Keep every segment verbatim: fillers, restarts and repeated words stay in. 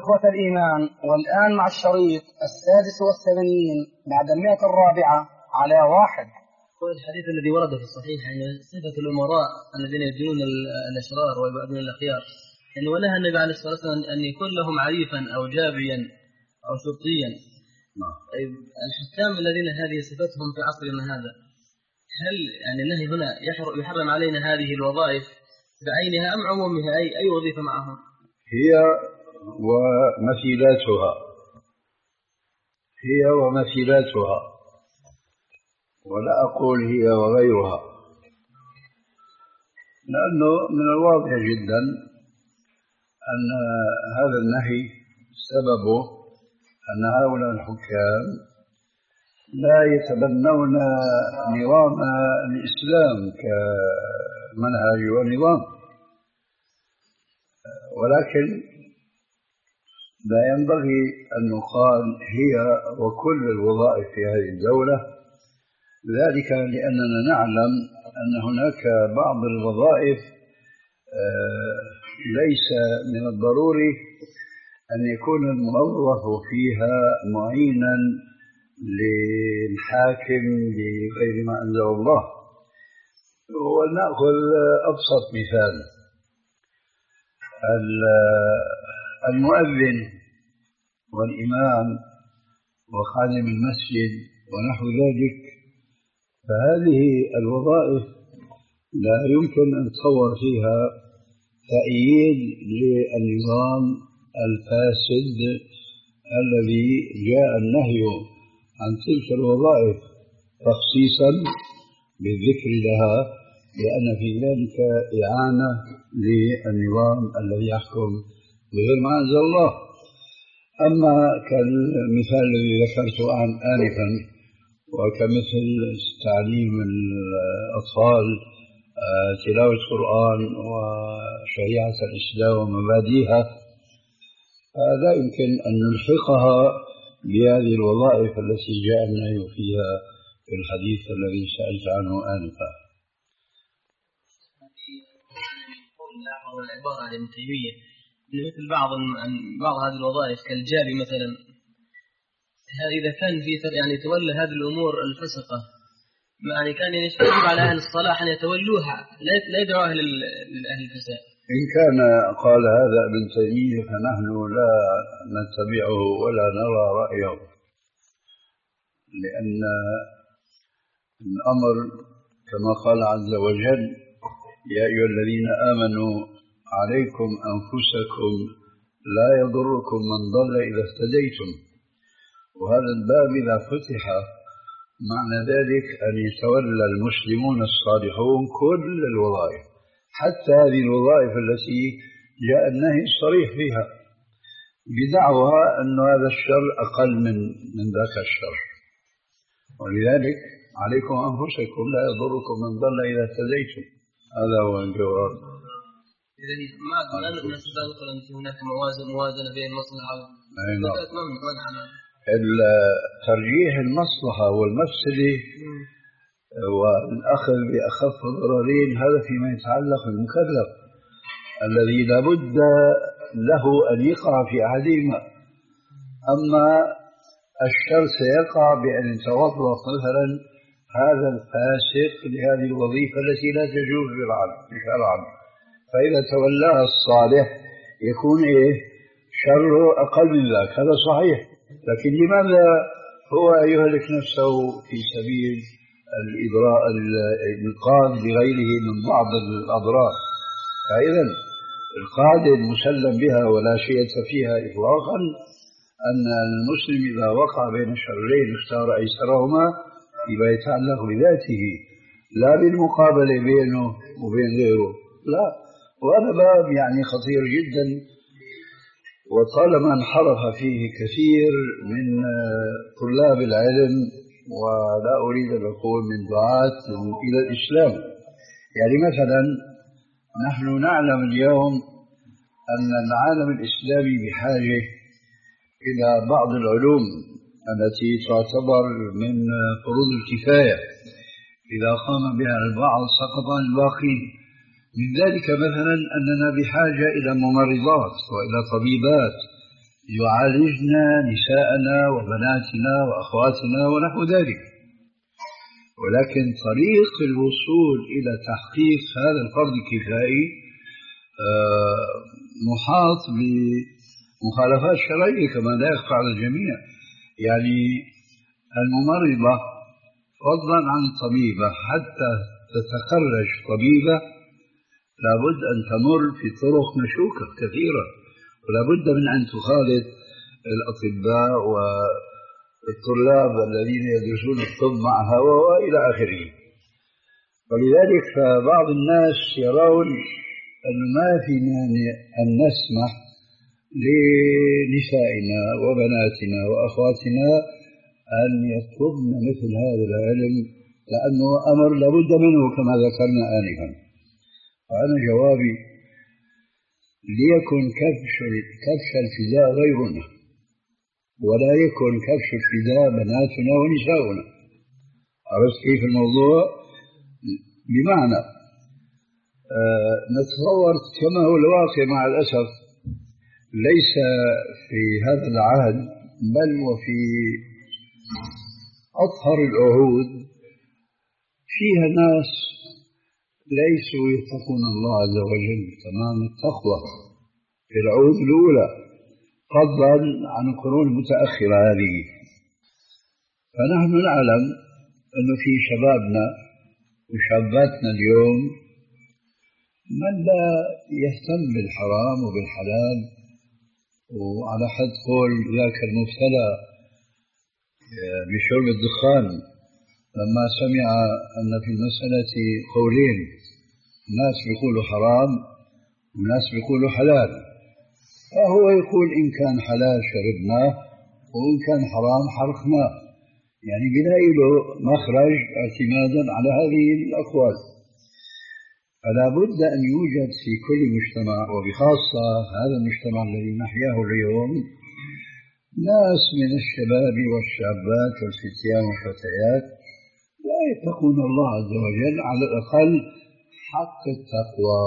إخوة الإيمان، والآن مع الشريط السادس والثمانين بعد المئة الرابعة على واحد. هو الحديث الذي ورد في الصحيح عن يعني صفة الأمراء الذين يدينون الأشرار ويبعدون الأخيار، يعني ونهى النبي عليه الصلاة والسلام أن يكون لهم عريفا أو جابيا أو شرطيا. طيب الحكام الذين هذه صفتهم في عصرنا هذا، هل يعني النهي هنا يحرم علينا هذه الوظائف بعينها أم عمومها؟ أي أي وظيفة معهم؟ هي ومثيلاتها هي ومثيلاتها ولا أقول هي وغيرها، لأنه من الواضح جدا أن هذا النهي سببه أن هؤلاء الحكام لا يتبنون نظام الإسلام كمنهج ونظام، ولكن لا ينبغي أن يقال هي وكل الوظائف في هذه الدولة، ذلك لأننا نعلم أن هناك بعض الوظائف ليس من الضروري أن يكون الموظف فيها معينا للحاكم بغير ما أنزل الله. ولنأخذ أبسط مثال، المؤذن والإمام وخادم المسجد ونحو ذلك، فهذه الوظائف لا يمكن أن تصور فيها تأييد للنظام الفاسد الذي جاء النهي عن تلك الوظائف تخصيصا بالذكر لها، لأن في ذلك إعانة للنظام الذي يحكم بغير ما أنزل الله. أما كالمثال الذي ذكرته عن آنفا وكمثل تعليم الأطفال تلاوة القرآن وشريعة الإسلام ومبادئها، لا يمكن أن نلحقها بهذه الوظائف التي جاء النهي فيها في الحديث الذي سألت عنه آنفا. العبارة عن ابن تيمية مثل بعض بعض هذه الوظائف كالجاري مثلا، إذا كان في يعني تولى هذه الأمور الفسقة، يعني كان يجب على أهل الصلاح أن يتولوها، لا يدعوها لأهل الفساد. إن كان قال هذا ابن تيمية فنحن لا نتبعه ولا نرى رأيه، لأن الأمر كما قال عز وجل: يا أيها الذين آمنوا عليكم أنفسكم لا يضركم من ضل إذا اهتديتم. وهذا الباب إذا فتح معنى ذلك أن يتولى المسلمون الصالحون كل الوظائف، حتى هذه الوظائف التي جاء النهي الصريح فيها، بدعوى أن هذا الشر أقل من من ذاك الشر. ولذلك عليكم أنفسكم لا يضركم من ضل إذا اهتديتم. هذا هو الجواب. إذا ما ما نستطيع نقول أن هناك موازنة موازنة بين المصلحة والمفسدة. ترجيح المصلحة والمفسدة والأخذ بأخف الضررين هذا فيما يتعلق بالمكلف الذي لابد له أن يقع في أحدهما. أما الشر سيقع بأن يتوظف مثلا هذا الفاسق لهذه الوظيفة التي لا تجوز شرعا، فإذا تولاها الصالح يكون إيه شره أقل من ذاك. هذا صحيح، لكن لماذا هو يهلك نفسه في سبيل الإضراء الإنقاذ لغيره من بعض الأضرار؟ فإذا القاعدة المسلم بها ولا شيء فيها إطلاقا أن المسلم إذا وقع بين شرين اختار أيسرهما فيما يتعلق بذاته، لا بالمقابلة بينه وبين غيره، لا. وهذا باب يعني خطير جدا، وطالما انحرف فيه كثير من طلاب العلم، ولا أريد أن أقول من دعاة إلى الإسلام. يعني مثلا نحن نعلم اليوم أن العالم الإسلامي بحاجة إلى بعض العلوم التي تعتبر من فروض الكفاية، إذا قام بها البعض سقط عن الباقين. من ذلك مثلا أننا بحاجة إلى ممرضات وإلى طبيبات يعالجن نساءنا وبناتنا وأخواتنا ونحو ذلك. ولكن طريق الوصول إلى تحقيق هذا الفرض الكفائي محاط بمخالفات شرعية كما لا يخفى على الجميع. يعني الممرضة فضلا عن الطبيبة حتى تتخرج طبيبة لابد أن تمر في طرق مشوكة كثيرة، ولابد من أن تخالط الأطباء والطلاب الذين يدرسون الطب معها وإلى آخره. ولذلك فبعض الناس يرون أن ما في مانع أن نسمح لنسائنا وبناتنا وأخواتنا أن يطلبن مثل هذا العلم، لأنه أمر لابد منه كما ذكرنا آنفا. فأنا جوابي ليكن كبش كبش الفداء غيرنا، ولا يكن كبش الفداء بناتنا ونساؤنا. عرفت كيف الموضوع؟ بمعنى آه نتصور كما هو الواقع مع الأسف ليس في هذا العهد بل وفي أطهر العهود فيها ناس ليسوا يتقون الله عز وجل تمام التقوى في العهود الأولى فضلا عن القرون المتأخرة هذه. فنحن نعلم أنه في شبابنا وشاباتنا اليوم من لا يهتم بالحرام وبالحلال، وعلى حد قول ذاك المبتلى بشرب الدخان لما سمع أن في المسألة قولين، ناس بيقولوا حرام وناس بيقولوا حلال، فهو يقول إن كان حلال شربناه وإن كان حرام حرقناه، يعني بنلاقي له مخرج اعتمادا على هذه الأقوال. فلا بد أن يوجد في كل مجتمع وبخاصة هذا المجتمع الذي نحياه اليوم ناس من الشباب والشابات والفتيان والفتيات لا يتقون الله عز وجل على الأقل حق التقوى.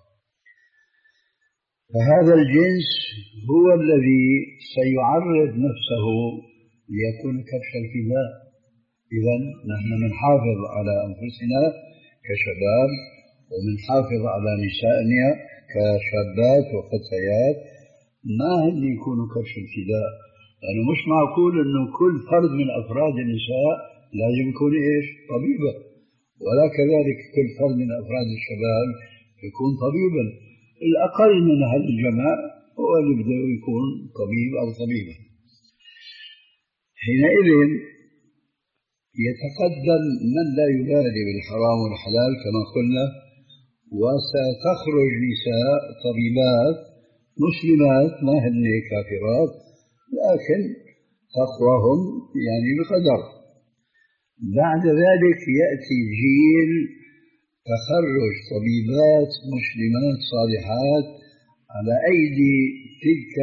فهذا الجنس هو الذي سيعرض نفسه ليكون كبش الفداء. إذن نحن نحافظ على أنفسنا كشباب ومنحافظ على نسائنا كشابات وفتيات ما هم يكونوا كبش الفداء، لأنه مش معقول أنه كل فرد من أفراد النساء لازم يكون إيش؟ طبيبا، ولا كذلك كل فرد من أفراد الشباب يكون طبيبا. الأقل من هذا الجمع هو اللي بده يكون طبيب أو طبيبة. حينئذ يتقدم من لا يبالي بالحرام والحلال كما قلنا، وستخرج نساء طبيبات مسلمات ما هن كافرات لكن تقواهم يعني بقدر. بعد ذلك يأتي جيل تخرج طبيبات مسلمات صالحات على أيدي تلك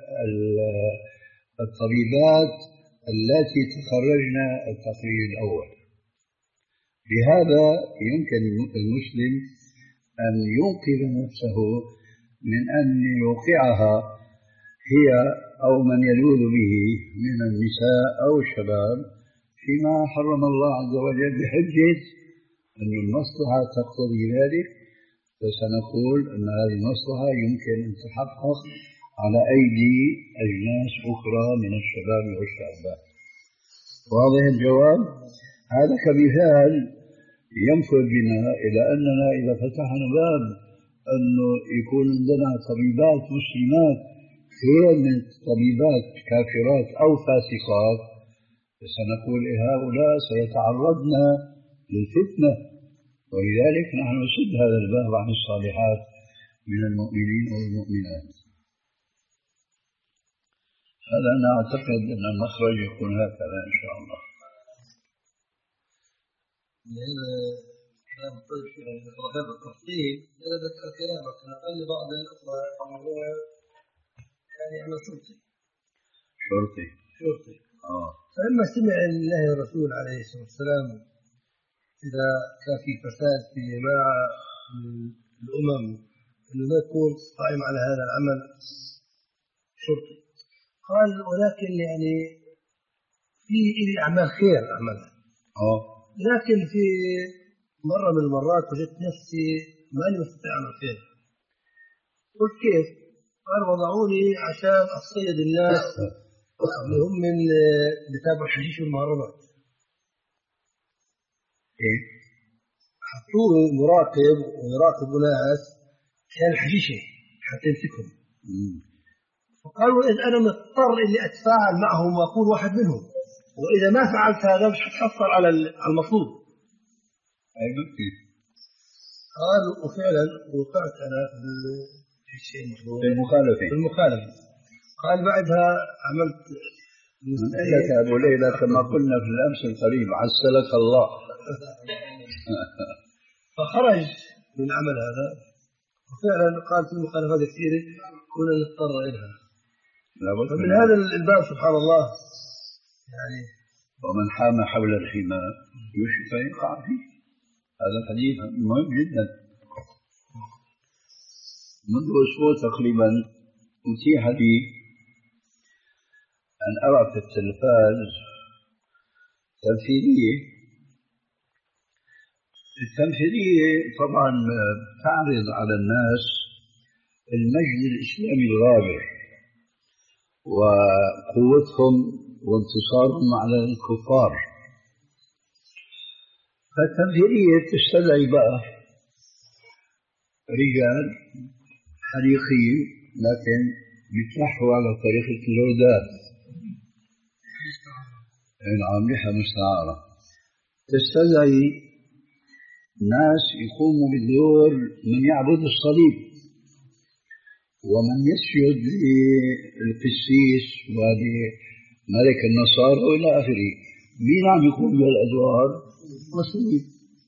الطبيبات التي تخرجن التقرير الأول. بهذا يمكن المسلم أن ينقذ نفسه من أن يوقعها هي أو من يلوذ به من النساء أو الشباب فيما حرم الله عز وجل بحجة أن المصلحة تقتضي ذلك، فسنقول أن هذه المصلحة يمكن أن تحقق على أيدي أجناس أخرى من الشباب والشابات. واضح الجواب؟ هذا كمثال ينفذ بنا إلى أننا إذا فتحنا باب أنه يكون عندنا طبيبات مسلمات خير من طبيبات كافرات أو فاسقات، فسنقول هؤلاء سيتعرضن للفتنة، ولذلك نحن نسد هذا الباب عن الصالحات من المؤمنين والمؤمنات. هذا أنا أعتقد أن المخرج يكون هكذا إن شاء الله. كلام طيب في التفصيل إذا ذكر كلامك أقل بعض الأخوة يعملون يعني يعمل شرطي شرطي شرطي آه فلما سمع الله الرسول عليه الصلاة والسلام إذا كان في فساد في جماعة من الأمم إنه ما يكون قائم على هذا العمل شرطي، قال ولكن يعني في إلي أعمال خير أعملها، لكن في مرة من المرات وجدت نفسي ماني مستطيع أعمل خير. قلت كيف؟ قال وضعوني عشان أصيد الناس اللي هم من بتابع الحشيش والمهربات. إيه؟ حطوني مراقب ويراقبوا ناس كان الحشيشة حتى يمسكهم. فقالوا إذا أنا مضطر إني أتفاعل معهم وأكون واحد منهم، وإذا ما فعلت هذا مش هتحصل على المطلوب. أيوة. قال وفعلا وقعت أنا في شيء في المخالفة. في المخالفة. قال بعدها عملت لك أبو ليلى كما قلنا في الأمس القريب عسلك الله. فخرج من عمل هذا، وفعلا قال في مخالفات كثيرة كنا نضطر إليها. فمن هذا الباب سبحان الله يعني ومن حام حول الحمى يوشك أن يقع فيه. هذا حديث مهم جدا. منذ أسبوع تقريبا أتيح لي أن أرى في التلفاز تمثيلية. التمثيلية طبعا تعرض على الناس المجد الإسلامي الغابر وقوتهم وانتصارهم على الكفار. فالتمثيلية تستدعي بقى رجال حريقين لكن بيتلحوا على طريقة اللودات، نعم لحى مستعارة. تستدعي ناس يقوموا بالدور من يعبد الصليب ومن يسجد للقسيس ولملك النصارى وإلى آخره. مين عم يقوم بالأدوار؟ مسلمين.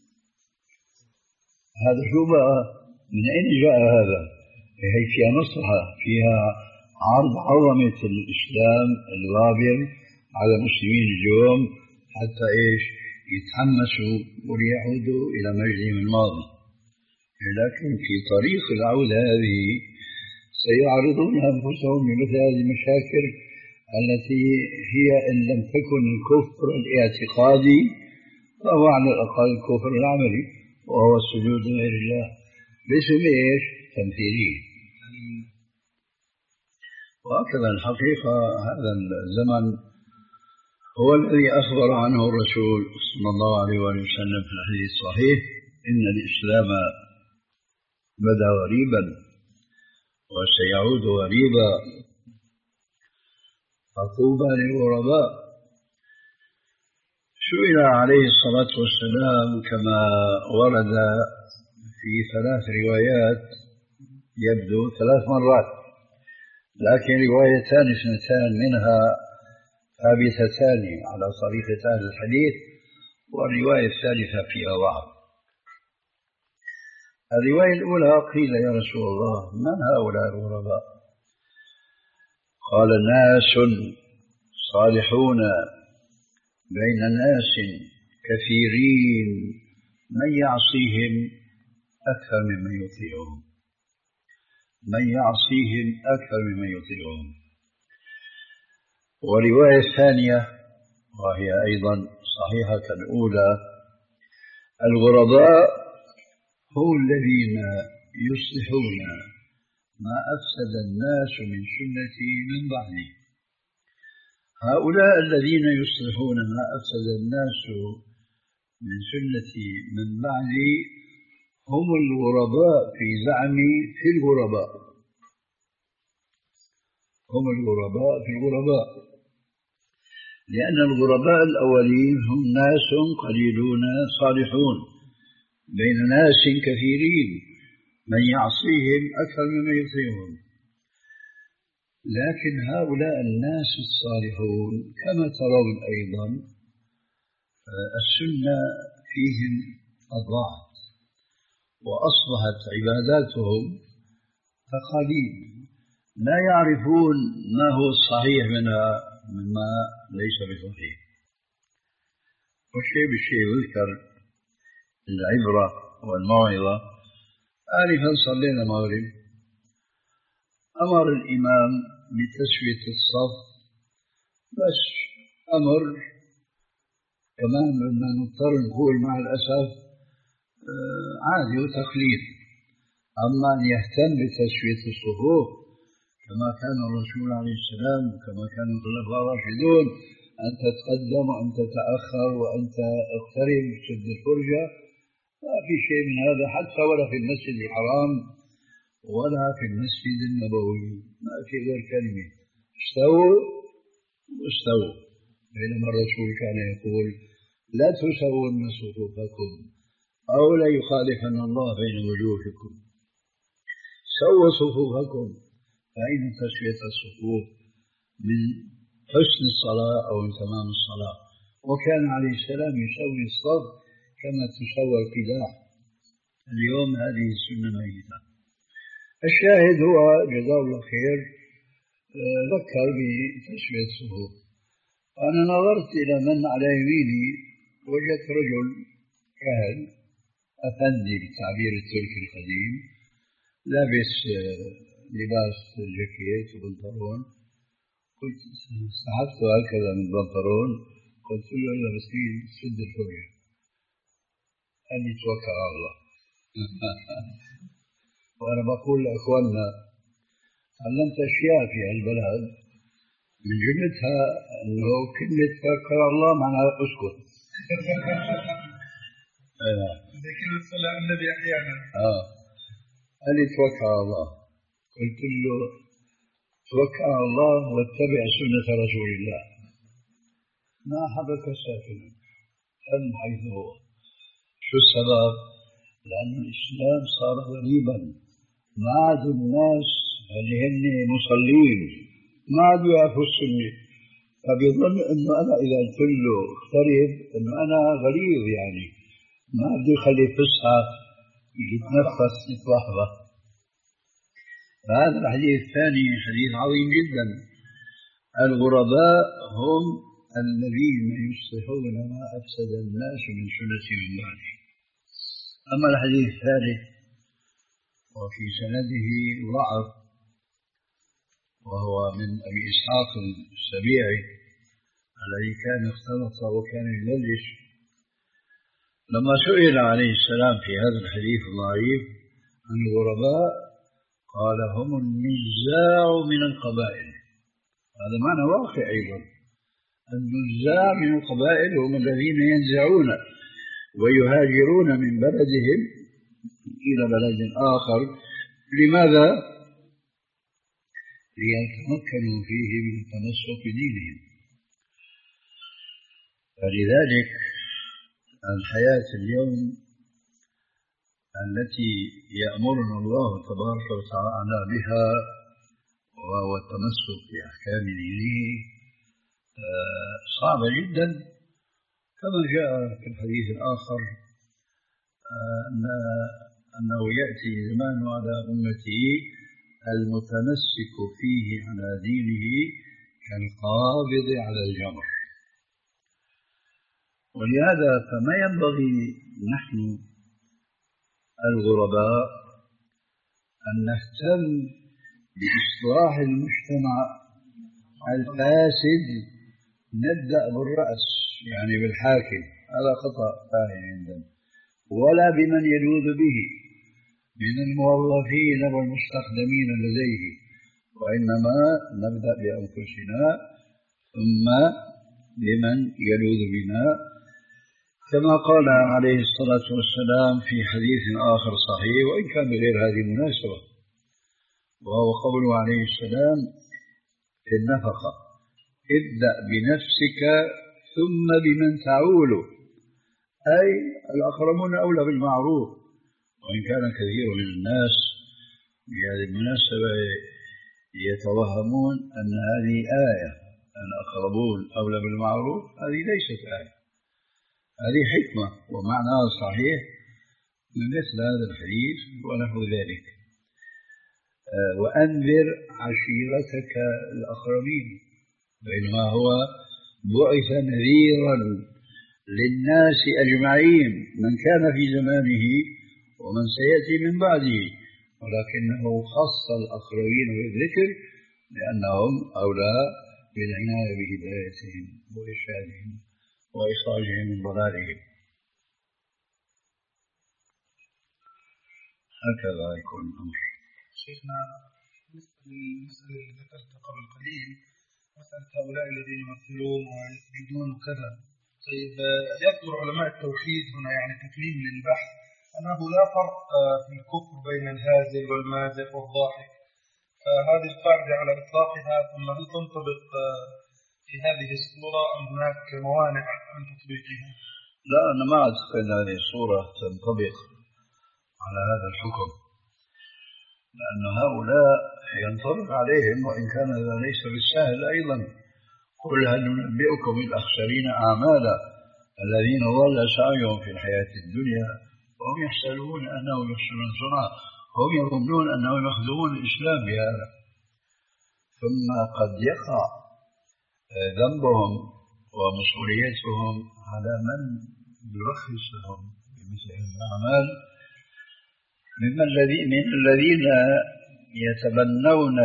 هذا شو بقى؟ من أين جاء هذا؟ هي فيها مصلحة، فيها عرض عظمة الإسلام الغابر على المسلمين اليوم حتى إيش؟ يتحمسوا وليعودوا إلى مجدهم الماضي. لكن في طريق العودة هذه سيعرضون أنفسهم لمثل هذه المشاكل التي هي إن لم تكن الكفر الاعتقادي فهو على الأقل الكفر العملي، وهو السجود لغير الله باسم إيش؟ تمثيلي. وهكذا الحقيقة هذا الزمن هو الذي أخبر عنه الرسول صلى الله عليه وسلم في الحديث الصحيح: إن الإسلام بدأ غريبا وسيعود غريبا فطوبى للغرباء. سئل عليه الصلاة والسلام كما ورد في ثلاث روايات، يبدو ثلاث مرات، لكن روايتان اثنتان منها ثابتتان على طريقة أهل الحديث، والرواية الثالثة فيها ضعف. الرواية الأولى قيل: يا رسول الله من هؤلاء الغرباء؟ قال: ناس صالحون بين ناس كثيرين من يعصيهم أكثر ممن يطيعهم، من يعصيهم أكثر ممن يطيعهم. ورواية ثانية وهي أيضا صحيحة كالأولى: الغرباء هم الذين يصلحون ما أفسد الناس من سنتي من بعدي. هؤلاء الذين يصلحون ما أفسد الناس من سنتي من بعدي هم الغرباء في زعمي في الغرباء، هم الغرباء في الغرباء، لأن الغرباء الأولين هم ناس قليلون صالحون بين ناس كثيرين من يعصيهم أكثر مما يطيعهم. لكن هؤلاء الناس الصالحون كما ترون أيضا السنة فيهم أضاعت وأصبحت عباداتهم تقاليد، لا يعرفون ما هو الصحيح منها مما ليس بصحيح. والشيء بالشيء يذكر العبرة والموعظة. آنفا صلينا المغرب، أمر الإمام بتسوية الصف بس أمر كمان بدنا نضطر نقول مع الأسف عادي وتقليد. أما أن يهتم بتسوية الصفوف كما كان الرسول عليه السلام وكما كان الخلفاء الراشدون، أن تتقدم وأن تتأخر وأن تقترب شد الفرجة، ما في شيء من هذا حتى ولا في المسجد الحرام ولا في المسجد النبوي، ما في غير كلمة استووا واستووا. بينما الرسول كان يقول لا تسوون صفوفكم أو لا يخالفن الله بين وجوهكم، سووا صفوفكم، فإن تسوية الصفوف من حسن الصلاة أو من تمام الصلاة. وكان عليه السلام يسوي الصف كما تسوى القداح. اليوم هذه السنة ميتة. الشاهد هو جزاه الله خير ذكر بتسوية الصفوف. أنا نظرت إلى من على يميني وجدت رجل كهل أفندي بالتعبير التركي القديم، لابس لباس جاكيت وبنطلون. قلت سحبت هكذا من البنطلون، قلت له يا مسكين سد الفرجة. قال لي توكل على الله. وأنا بقول لأخواننا تعلمت أشياء في هالبلد من جملتها أنه كلمة توكل على الله معناها أسكت. لكن صلى النبي أحيانا آه قال لي توكل على الله. قلت له توكل على الله واتبع سنة رسول الله. ما حبك ساكنا تم حيث هو. شو السبب؟ لأن الإسلام صار غريبا، ما عاد الناس اللي هن مصلين ما عادوا يعرفوا السنة، فبيظن أنه أنا إذا قلت له اقترب أنه أنا غليظ، يعني ما بده يخلي فسحة يتنفس يتلحظة. فهذا الحديث الثاني حديث عظيم جدا. الغرباء هم الذين يصلحون ما أفسد الناس من سنة من بعده. أما الحديث الثالث وفي سنده ضعف، وهو من أبي إسحاق السبيعي الذي كان اختلط وكان يدلس. لما سئل عليه السلام في هذا الحديث الضعيف عن الغرباء قال هم النزاع من القبائل. هذا معنى واقع أيضا. النزاع من القبائل هم الذين ينزعون ويهاجرون من بلدهم إلى بلد آخر. لماذا؟ ليتمكنوا فيه من التمسك بدينهم. فلذلك الحياة اليوم التي يأمرنا الله تبارك وتعالى بها وهو التمسك بأحكام دينه صعبة جدا، كما جاء في الحديث الآخر أنه يأتي زمان على أمته المتمسك فيه على دينه كالقابض على الجمر. ولهذا فما ينبغي نحن الغرباء أن نهتم بإصلاح المجتمع الفاسد، نبدأ بالرأس يعني بالحاكم، هذا خطأ فاحش عندنا، ولا بمن يلوذ به من الموظفين والمستخدمين لديه، وإنما نبدأ بأنفسنا ثم بمن يلوذ بنا، كما قال عليه الصلاة والسلام في حديث آخر صحيح وإن كان بغير هذه المناسبة، وهو قوله عليه السلام في النفقة: ابدأ بنفسك ثم بمن تعول، أي الأقربون أولى بالمعروف. وإن كان كثير من الناس بهذه المناسبة يتوهمون أن هذه آية، الأقربون أولى بالمعروف، هذه ليست آية، هذه حكمة ومعناها صحيح من مثل هذا الحديث ونحو ذلك. وأنذر عشيرتك الأقربين، بينما هو بعث نذيرا للناس أجمعين، من كان في زمانه ومن سيأتي من بعده، ولكنه خص الأقربين بالذكر لأنهم أولى بالعناية بهدايتهم وإرشادهم وإخراجهم من ضلالهم. هكذا يكون الأمر. شيخنا بالنسبة للمسألة اللي ذكرتها قبل قليل، مسألة هؤلاء الذين يمثلون ويسجدون وكذا، طيب يذكر علماء التوحيد هنا يعني تكليم للبحث أنه لا فرق في الكفر بين الهازل والمازح والضاحك، فهذه القاعدة على إطلاقها، ثم هل تنطبق في هذه الصورة أم هناك موانع من تطبيقها؟ لا، أنا ما أعتقد أن هذه الصورة تنطبق على هذا الحكم، لأن هؤلاء ينطبق عليهم وإن كان هذا ليس بالسهل أيضا. قل هل ننبئكم بالأخسرين أعمالا الذين ضل سعيهم في الحياة الدنيا وهم يحسبون أنهم يحسنون صنعا هم يظنون أنهم يخدمون الإسلام بهذا، ثم قد يقع ذنبهم ومسؤوليتهم على من يرخص لهم بمثل هذه الأعمال ممن من الذين يتبنون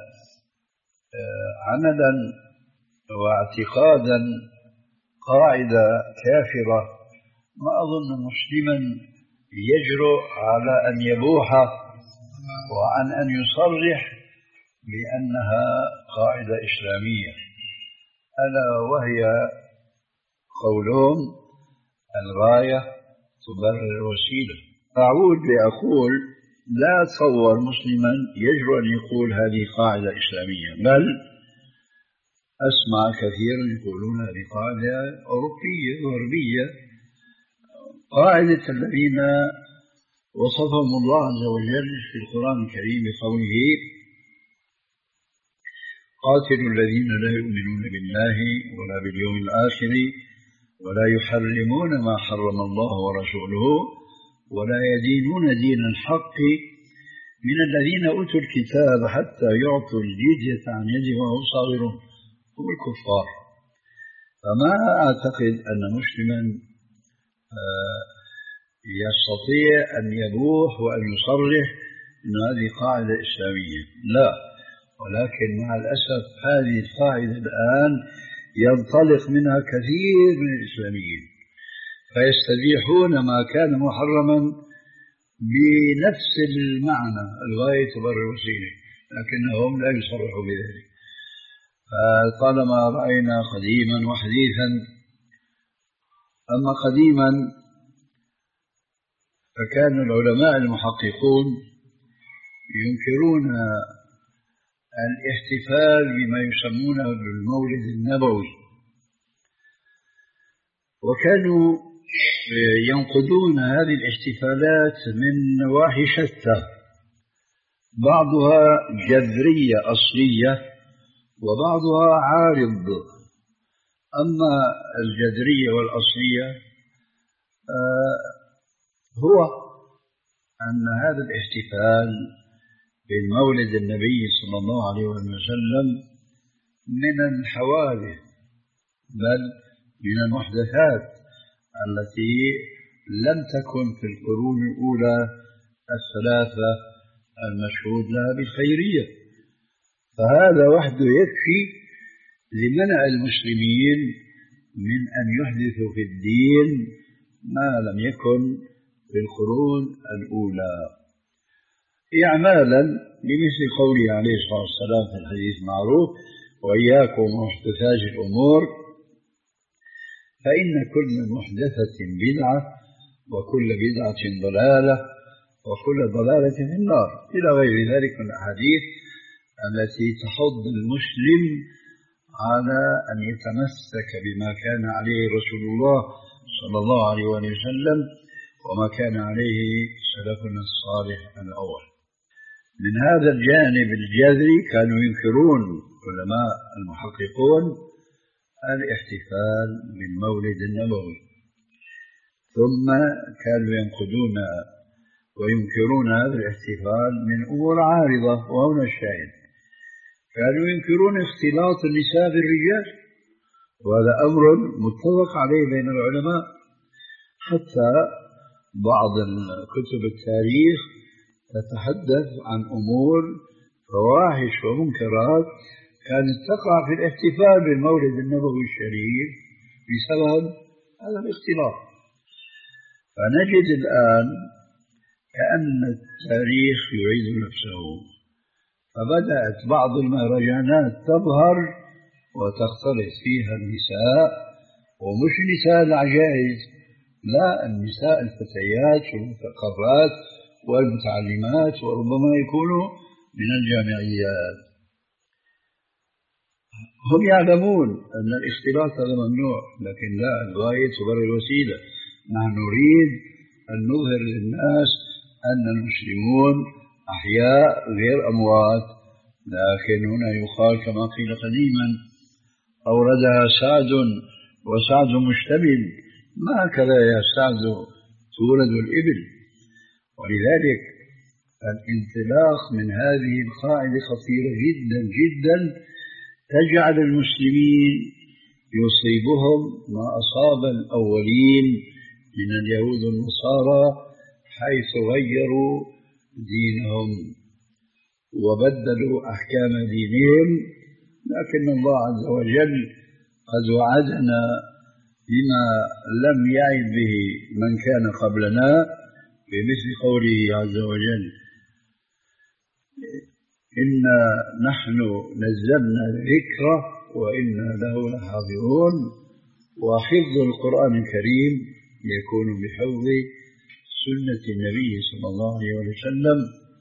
عملا واعتقادا قاعدة كافرة. ما أظن مسلما يجرؤ على أن يبوح وعن أن يصرح بأنها قاعدة إسلامية، ألا وهي قولهم الغاية تبرر الوسيلة. أعود لأقول لا أتصور مسلما يجرؤ أن يقول هذه قاعدة إسلامية، بل أسمع كثيرا يقولون هذه قاعدة أوروبية غربية، قاعدة الذين وصفهم الله عز وجل في القرآن الكريم بقوله قاتلوا الذين لا يؤمنون بالله ولا باليوم الآخر ولا يحرمون ما حرم الله ورسوله ولا يدينون دين الحق من الذين أوتوا الكتاب حتى يعطوا الجزية عن يد وهم صاغرون، هم الكفار. فما أعتقد أن مسلما يستطيع أن يبوح وأن يصرح أن هذه قاعدة إسلامية، لا، ولكن مع الأسف هذه القاعدة الآن ينطلق منها كثير من الإسلاميين فيستبيحون ما كان محرما بنفس المعنى الغاية تبرر الوسيلة، لكنهم لا يصرحوا بذلك. فطالما رأينا قديما وحديثا، أما قديما فكان العلماء المحققون ينكرون الاحتفال بما يسمونه بالمولد النبوي، وكانوا ينقدون هذه الاحتفالات من نواحي شتى، بعضها جذرية أصلية وبعضها عارض. أما الجذرية والأصلية هو أن هذا الاحتفال بالمولد النبي صلى الله عليه وسلم من الحوادث بل من المحدثات التي لم تكن في القرون الأولى الثلاثة المشهود لها بالخيرية، فهذا وحده يكفي لمنع المسلمين من أن يحدثوا في الدين ما لم يكن في القرون الأولى، إعمالا بمثل قوله عليه الصلاة والسلام في الحديث المعروف وإياكم ومحدثات الأمور فإن كل محدثة بدعة وكل بدعة ضلالة وكل ضلالة في النار، إلى غير ذلك من الأحاديث التي تحض المسلم على أن يتمسك بما كان عليه رسول الله صلى الله عليه وسلم وما كان عليه سلفنا الصالح الأول. من هذا الجانب الجذري كانوا ينكرون علماء المحققون الاحتفال بالمولد النبوي، ثم كانوا ينقدون وينكرون هذا الاحتفال من أمور عارضة، وهنا الشاهد كانوا ينكرون اختلاط النساء بالرجال، وهذا أمر متفق عليه بين العلماء، حتى بعض كتب التاريخ تتحدث عن أمور فواحش ومنكرات كانت تقع في الاحتفال بالمولد النبوي الشريف بسبب هذا الاختلاط. فنجد الآن كأن التاريخ يعيد نفسه، فبدأت بعض المهرجانات تظهر وتختلط فيها النساء، ومش نساء العجائز، لا، النساء الفتيات والمثقفات والمتعلمات، وربما يكونوا من الجامعيات. هم يعلمون أن الاختلاط هذا ممنوع، لكن لا، الغاية تبرر الوسيلة. نحن نريد أن نظهر للناس أن المسلمون أحياء غير أموات. لكن هنا يقال كما قيل قديما: أوردها سعد وسعد مشتبل، ما هكذا يا سعد تولد الإبل. ولذلك الانطلاق من هذه القاعدة خطيرة جدا جدا، تجعل المسلمين يصيبهم ما أصاب الأولين من اليهود والنصارى، حيث غيروا دينهم وبدلوا أحكام دينهم. لكن الله عز وجل قد وعدنا بما لم يعد به من كان قبلنا، بمثل قوله عز وجل: إنا نحن نزلنا الذكر وإنا له لحافظون. وحفظ القرآن الكريم يكون بحفظ سنة النبي صلى الله عليه وسلم،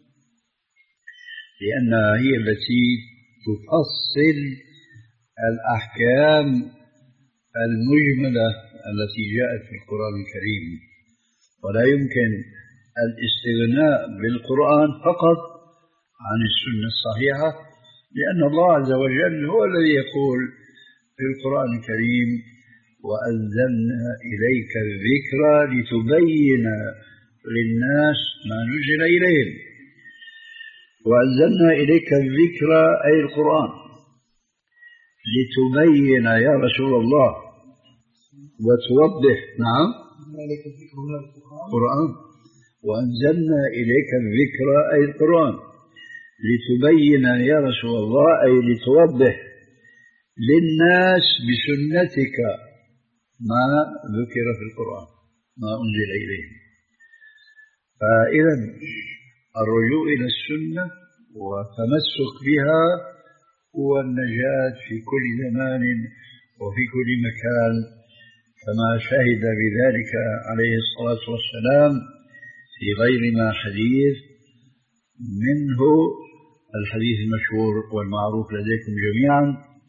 لأنها هي التي تفصل الأحكام المجملة التي جاءت في القرآن الكريم. ولا يمكن الاستغناء بالقرآن فقط عن السنة الصحيحة، لأن الله عز وجل هو الذي يقول في القرآن الكريم: وأنزلنا إليك الذكر لتبين للناس ما نزل إليهم. وأنزلنا إليك الذكر أي القرآن لتبين يا رسول الله وتوضح. نعم، القرآن. وأنزلنا إليك الذكر أي القرآن لتبين يا رسول الله أي لتوضح للناس بسنتك ما ذكر في القرآن، ما أنزل إليهم. فإذا الرجوع إلى السنة وتمسك بها هو النجاة في كل زمان وفي كل مكان، كما شهد بذلك عليه الصلاة والسلام في غير ما حديث، منه الحديث المشهور والمعروف لديكم جميعا: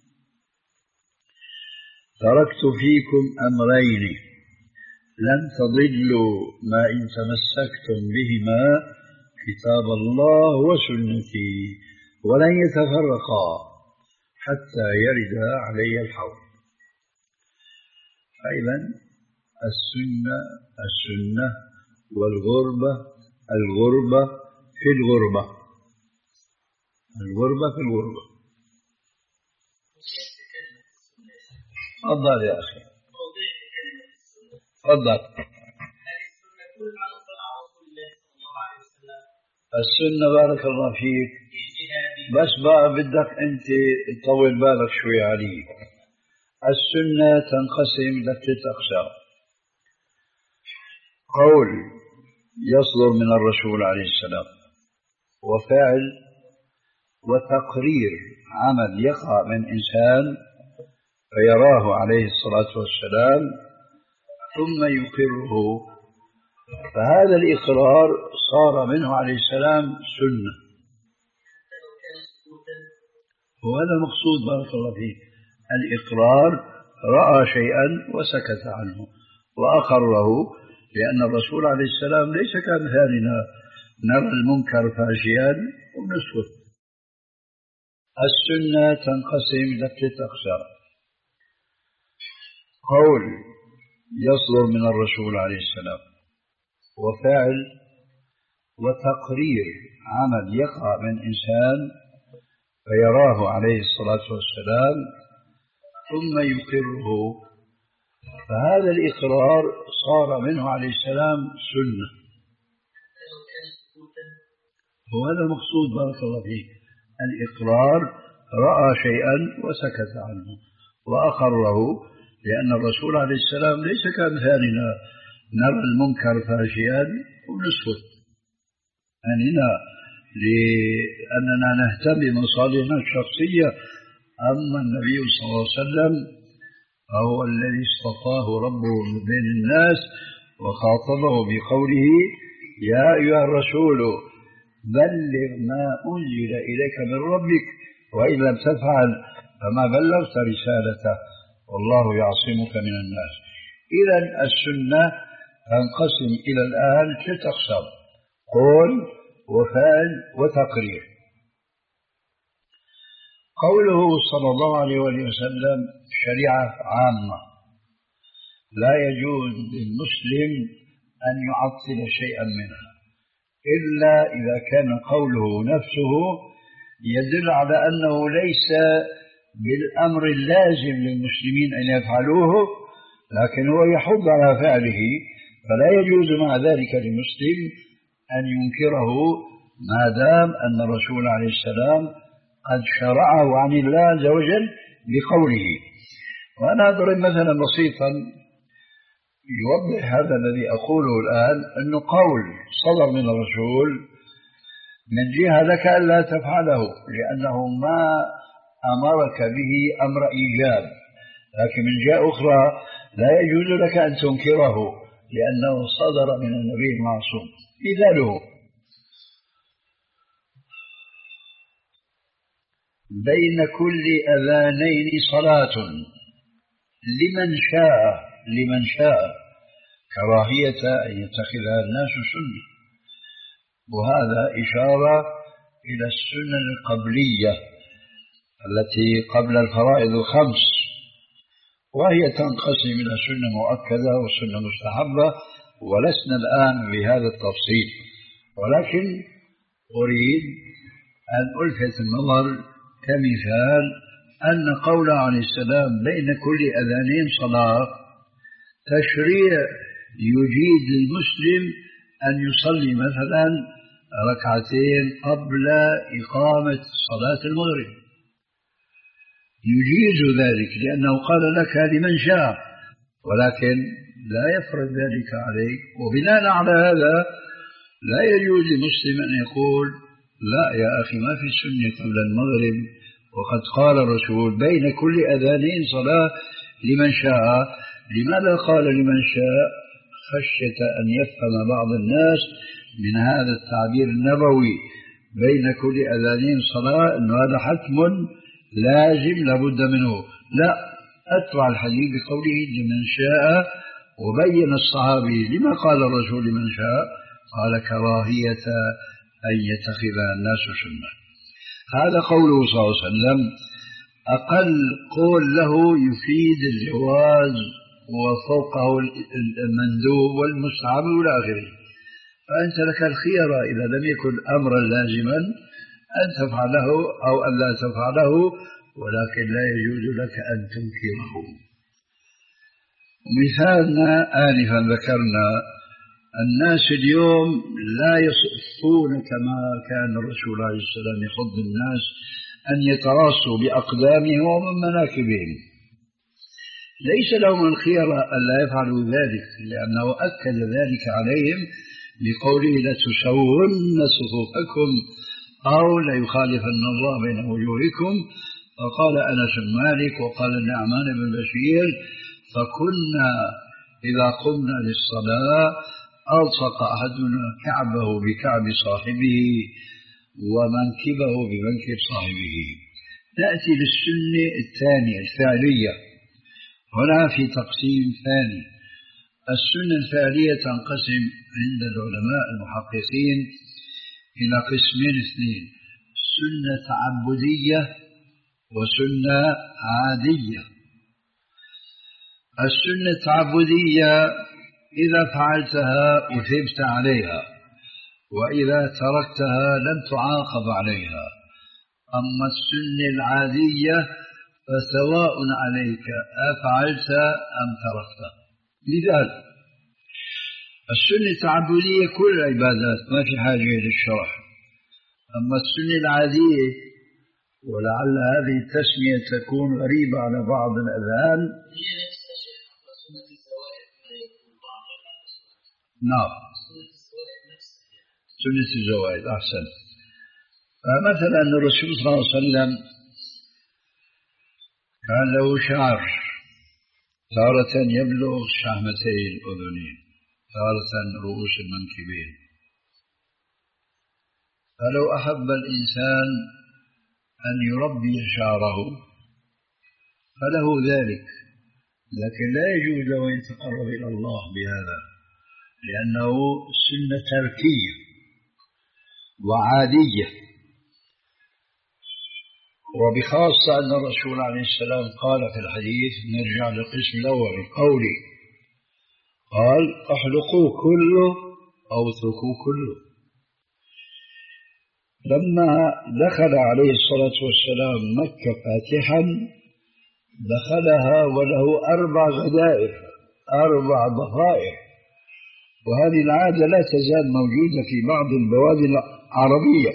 تركت فيكم أمرين لن تضلوا ما إن تمسكتم بهما، كتاب الله وسنتي، ولن يتفرقا حتى يرد علي الحوض. فإذا السنة السنة والغربة الغربة في الغربة، الغربة في الغربة. تفضل يا أخي، تفضل. السنة بارك الله فيك، بس بقى بدك أنت تطول بالك شوي عليه. السنة تنقسم لثلاث أقسام: قول يصدر من الرسول عليه السلام، وفعل، وتقرير عمل يقع من إنسان فيراه عليه الصلاة والسلام ثم يقره، فهذا الإقرار صار منه عليه السلام سنة. وهذا المقصود بارك الله فيك، الإقرار رأى شيئا وسكت عنه وأقره، لأن الرسول عليه السلام ليس كمثالنا نرى المنكر فاشيا ونسكت. السنة تنقسم إلى ثلاث أقسام: قول يصدر من الرسول عليه السلام، وفعل، وتقرير عمل يقع من إنسان فيراه عليه الصلاة والسلام ثم يقره، فهذا الإقرار صار منه عليه السلام سنة. وهذا المقصود بارك الله فيك، الإقرار رأى شيئا وسكت عنه وأقره، لأن الرسول عليه السلام ليس كأمثالنا نرى المنكر فاشيا ونسكت، أننا لأننا نهتم بمصالحنا الشخصية. أما النبي صلى الله عليه وسلم فهو الذي اصطفاه ربه من بين الناس وخاطبه بقوله: يا أيها الرسول بلغ ما أنزل إليك من ربك وإن لم تفعل فما بلغت رسالته والله يعصمك من الناس. إذن السنة تنقسم إلى الآن ست أقسام: قول وفعل وتقرير. قوله صلى الله عليه وسلم شريعة عامة، لا يجوز للمسلم أن يعطل شيئا منها إلا إذا كان قوله نفسه يدل على أنه ليس بالأمر اللازم للمسلمين أن يفعلوه، لكن هو يحض على فعله، فلا يجوز مع ذلك للمسلم أن ينكره ما دام أن الرسول عليه السلام قد شرعه عن الله عز وجل بقوله. وأنا أضرب مثلا بسيطا يوضح هذا الذي أقوله الآن، أنه قول صدر من الرسول من جهة لك ألا تفعله لأنه ما أمرك به أمر إيجاب، لكن من جهة أخرى لا يجوز لك أن تنكره لأنه صدر من النبي المعصوم. مثاله: بين كل أذانين صلاة لمن شاء لمن شاء كراهية أن يتخذها الناس سنة. وهذا إشارة إلى السنن القبلية التي قبل الفرائض الخمس، وهي تنقسم إلى سنة مؤكدة وسنة مستحبة، ولسنا الآن بهذا التفصيل، ولكن أريد أن ألفت النظر كمثال أن قوله عليه السلام بين كل أذانين صلاة تشريع يجيز للمسلم أن يصلي مثلا ركعتين قبل إقامة صلاة المغرب، يجيز ذلك لأنه قال لك لمن شاء، ولكن لا يفرض ذلك عليك. وبناء على هذا لا يجوز لمسلم أن يقول لا يا أخي ما في سنة قبل المغرب وقد قال الرسول بين كل أذانين صلاة لمن شاء. لماذا قال لمن شاء؟ خشية أن يفهم بعض الناس من هذا التعبير النبوي بين كل أذانين صلاة أن هذا حتم لازم لابد منه. لا، أتبع الحديث بقوله لمن شاء، وبين الصحابي لما قال الرسول لمن شاء، قال كراهية أن يتخذها الناس سنة. هذا قوله صلى الله عليه وسلم. أقل قول له يفيد الجواز وفوقه المندوب والمستحب إلى آخره، فأنت لك الخيرة إذا لم يكن أمرا لازما أن تفعله أو أن لا تفعله، ولكن لا يجوز لك أن تنكره. مثالنا آنفا ذكرنا الناس اليوم لا يصفون كما كان الرسول عليه السلام يحض الناس أن يتراصوا بأقدامهم ومن مناكبهم. ليس لهم الخيرة أن لا يفعلوا ذلك، لأنه أكد ذلك عليهم بقوله لتسون صفوفكم أو ليخالفن الله بين وجوهكم. فقال أنس بن مالك وقال النعمان بن بشير فكنا إذا قمنا للصلاة ألصق أحدنا كعبه بكعب صاحبه ومنكبه بمنكب صاحبه. نأتي للسنة الثانية الفعلية. هنا في تقسيم ثاني. السنة الفعلية تنقسم عند العلماء المحققين إلى قسمين اثنين: سنة تعبدية وسنة عادية. السنة التعبدية إذا فعلتها أثبت عليها، وإذا تركتها لم تعاقب عليها. أما السنة العادية فسواء عليك أفعلت أم تركت. مثال: السنة التعبدية كل العبادات ما في حاجة للشرح، أما السنة العادية ولعل هذه التسمية تكون غريبة على بعض الأذهان. نعم، سنة الزوائد أحسن. فمثلا الرسول صلى الله عليه وسلم كان له شعر تارة يبلغ شحمتي الأذنين، تارة رؤوس المنكبين. فلو أحب الإنسان أن يربي شعره فله ذلك، لكن لا يجوز له أن يتقرب إلى الله بهذا، لأنه سنة تركية وعادية. وبخاصة أن الرسول عليه السلام قال في الحديث، نرجع للقسم الأول القولي، قال احلقوا كله أو اتركوا كله. لما دخل عليه الصلاة والسلام مكة فاتحا دخلها وله أربع غدائر، أربع ضفائر، وهذه العادة لا تزال موجودة في بعض البوادي العربية.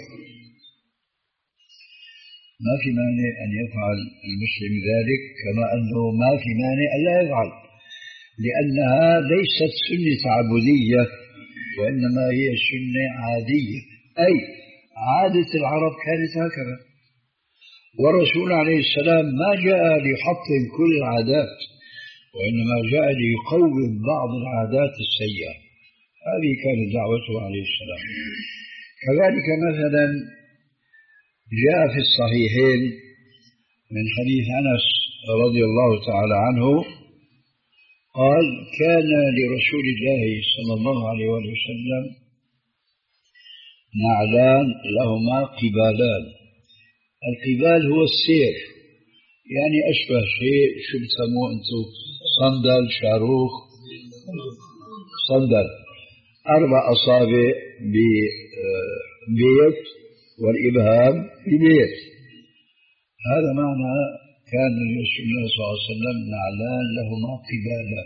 ما في مانع أن يفعل المسلم ذلك، كما أنه ما في مانع أن لا يفعل، لأنها ليست سنة تعبدية، وإنما هي سنة عادية، أي عادة العرب كانت هكذا. والرسول عليه السلام ما جاء ليحطم كل العادات، وإنما جاء ليقوم بعض العادات السيئة. هذه كانت دعوته عليه السلام. كذلك مثلا جاء في الصحيحين من حديث أنس رضي الله تعالى عنه قال كان لرسول الله صلى الله عليه وسلم نعلان لهما قبالان. القبال هو السير، يعني أشبه شيء شو بتسموه أنتم، صندل، شاروخ، صندل، أربع أصابع ببيت والإبهام ببيت. هذا معنى كان رسول الله صلى الله عليه وسلم نعلان لهما قبالان.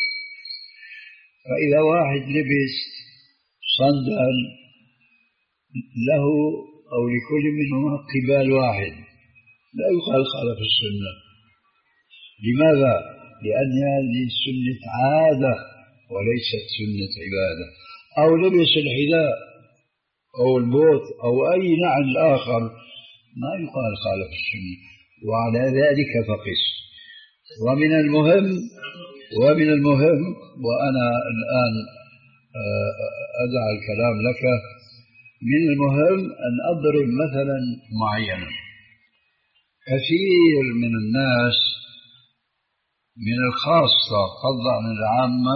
فإذا واحد لبس صندل له أو لكل منهما قبال واحد لا يقال خالف السنة. لماذا؟ لأن هذه سنة عادة وليست سنة عبادة. أو لبس الحذاء أو البوت أو أي نعل آخر ما يقال خالف السنة، وعلى ذلك فقس. ومن المهم ومن المهم وأنا الآن أدع الكلام لك، من المهم أن أضرب مثلا معينا. كثير من الناس من الخاصة فضلا عن العامة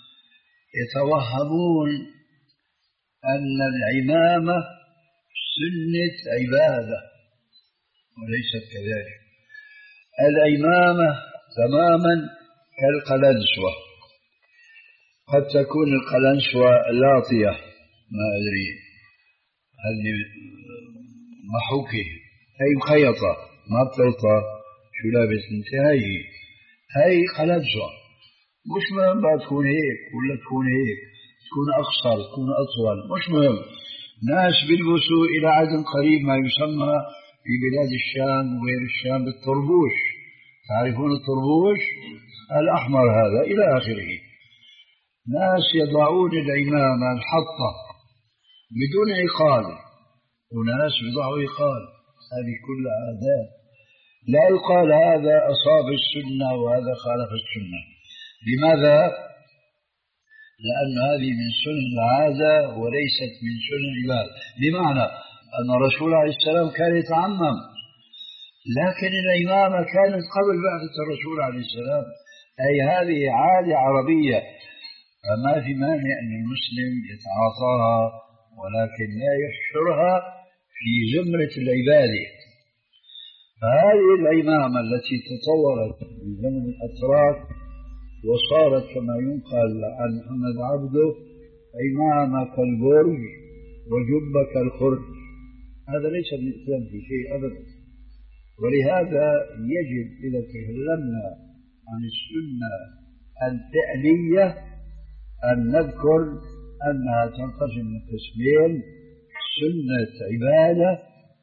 يتوهمون أن العمامة سنة عبادة، وليست كذلك. العمامة تماما كالقلنسوة، قد تكون القلنسوة لاطية، ما أدري هل محوكة، هي مخيطة ما بتلطى شو لابس انت، هاي هاي قلنسوة، مش مهم بقى تكون هيك ولا تكون هيك، تكون أقصر تكون أطول، مش مهم. ناس بيلبسوا إلى عدد قريب ما يسمى في بلاد الشام وغير الشام بالطربوش، تعرفون الطربوش الأحمر هذا إلى آخره. ناس يضعون العمامة الحطة بدون عقال، وناس يضعوا عقال. هذه كل عادات، لا يقال هذا أصاب السنة وهذا خالف السنة. لماذا؟ لأن هذه من سنن العادة وليست من سنن العبادة. بمعنى أن الرسول عليه السلام كان يتعمم، لكن العمامة كانت قبل بعثة الرسول عليه السلام، أي هذه عادة عربية، فما في مانع أن المسلم يتعاطاها، ولكن لا يحشرها في زمرة العبادة. فهذه العمامة التي تطورت من زمن الأتراك وصارت كما ينقل عن محمد عبده عمامة كالبرج وجبة كالخرج، هذا ليس من الإسلام في شيء أبدا. ولهذا يجب إذا تكلمنا عن السنة الفعلية أن نذكر أنها تنقسم من قسمين: سنة عبادة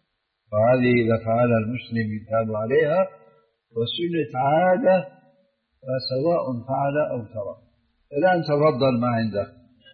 فهذه إذا فعلها المسلم يتاب عليها، وسنة عادة فسواء فعل أو ترك. الآن تفضل ما عندك.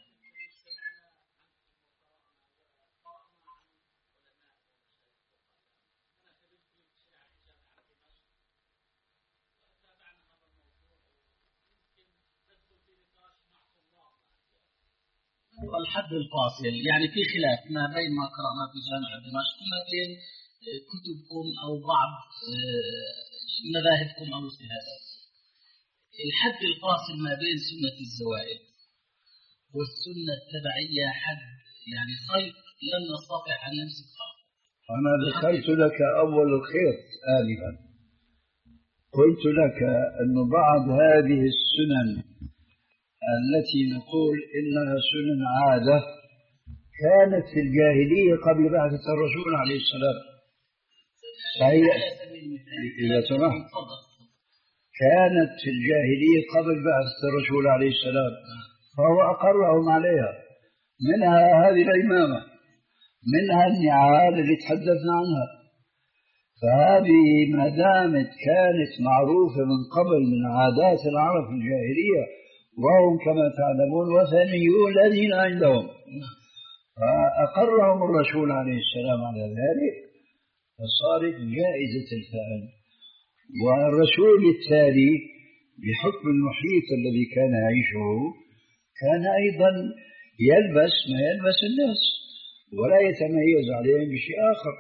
الحد الفاصل يعني في خلاف ما بين ما قرأنا في جامعة دمشق وما بين كتبكم أو بعض مذاهبكم أو اجتهادات. الحد الفاصل ما بين سنة الزوائد والسنة التبعية حد يعني خيط لن نستطيع أن نمسك خط. أنا ذكرت لك أول الخيط آنفا، قلت لك أن بعض هذه السنن التي نقول إنها سنن عادة كانت في الجاهلية قبل بعثة الرسول عليه السلام. فهي إذا سمحت كانت في الجاهلية قبل بعثة الرسول عليه السلام، فهو أقرهم عليها. منها هذه العمامة، منها النعال اللي تحدثنا عنها. فهذه ما دامت كانت معروفة من قبل من عادات العرب في الجاهلية، وهم كما تعلمون وثنيون الذين عندهم، فأقرهم الرسول عليه السلام على ذلك، فصارت جائزة الفعل. والرسول التالي بحكم المحيط الذي كان يعيشه كان أيضا يلبس ما يلبس الناس ولا يتميز عليهم بشيء آخر.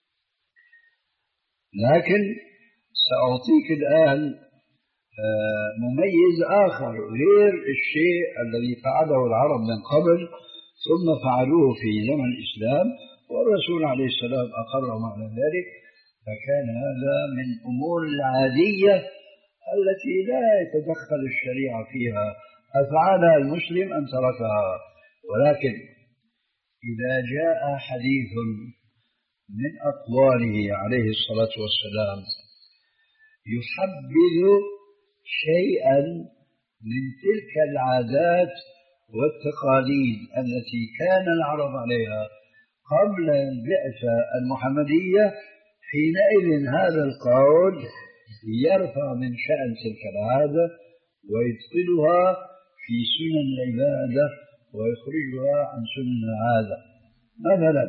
لكن سأعطيك الآن مميز آخر غير الشيء الذي فعله العرب من قبل ثم فعلوه في زمن الإسلام والرسول عليه السلام أقرهم على ذلك. فكان هذا من أمور العادية التي لا يتدخل الشريعة فيها، أفعلها المسلم أم تركها. ولكن إذا جاء حديث من أقواله عليه الصلاة والسلام يحبذ شيئا من تلك العادات والتقاليد التي كان العرب عليها قبل البعثة المحمدية، حينئذ هذا القول يرفع من شأن تلك العادة ويدخلها في سنن العبادة ويخرجها عن سنن العادة. مثلا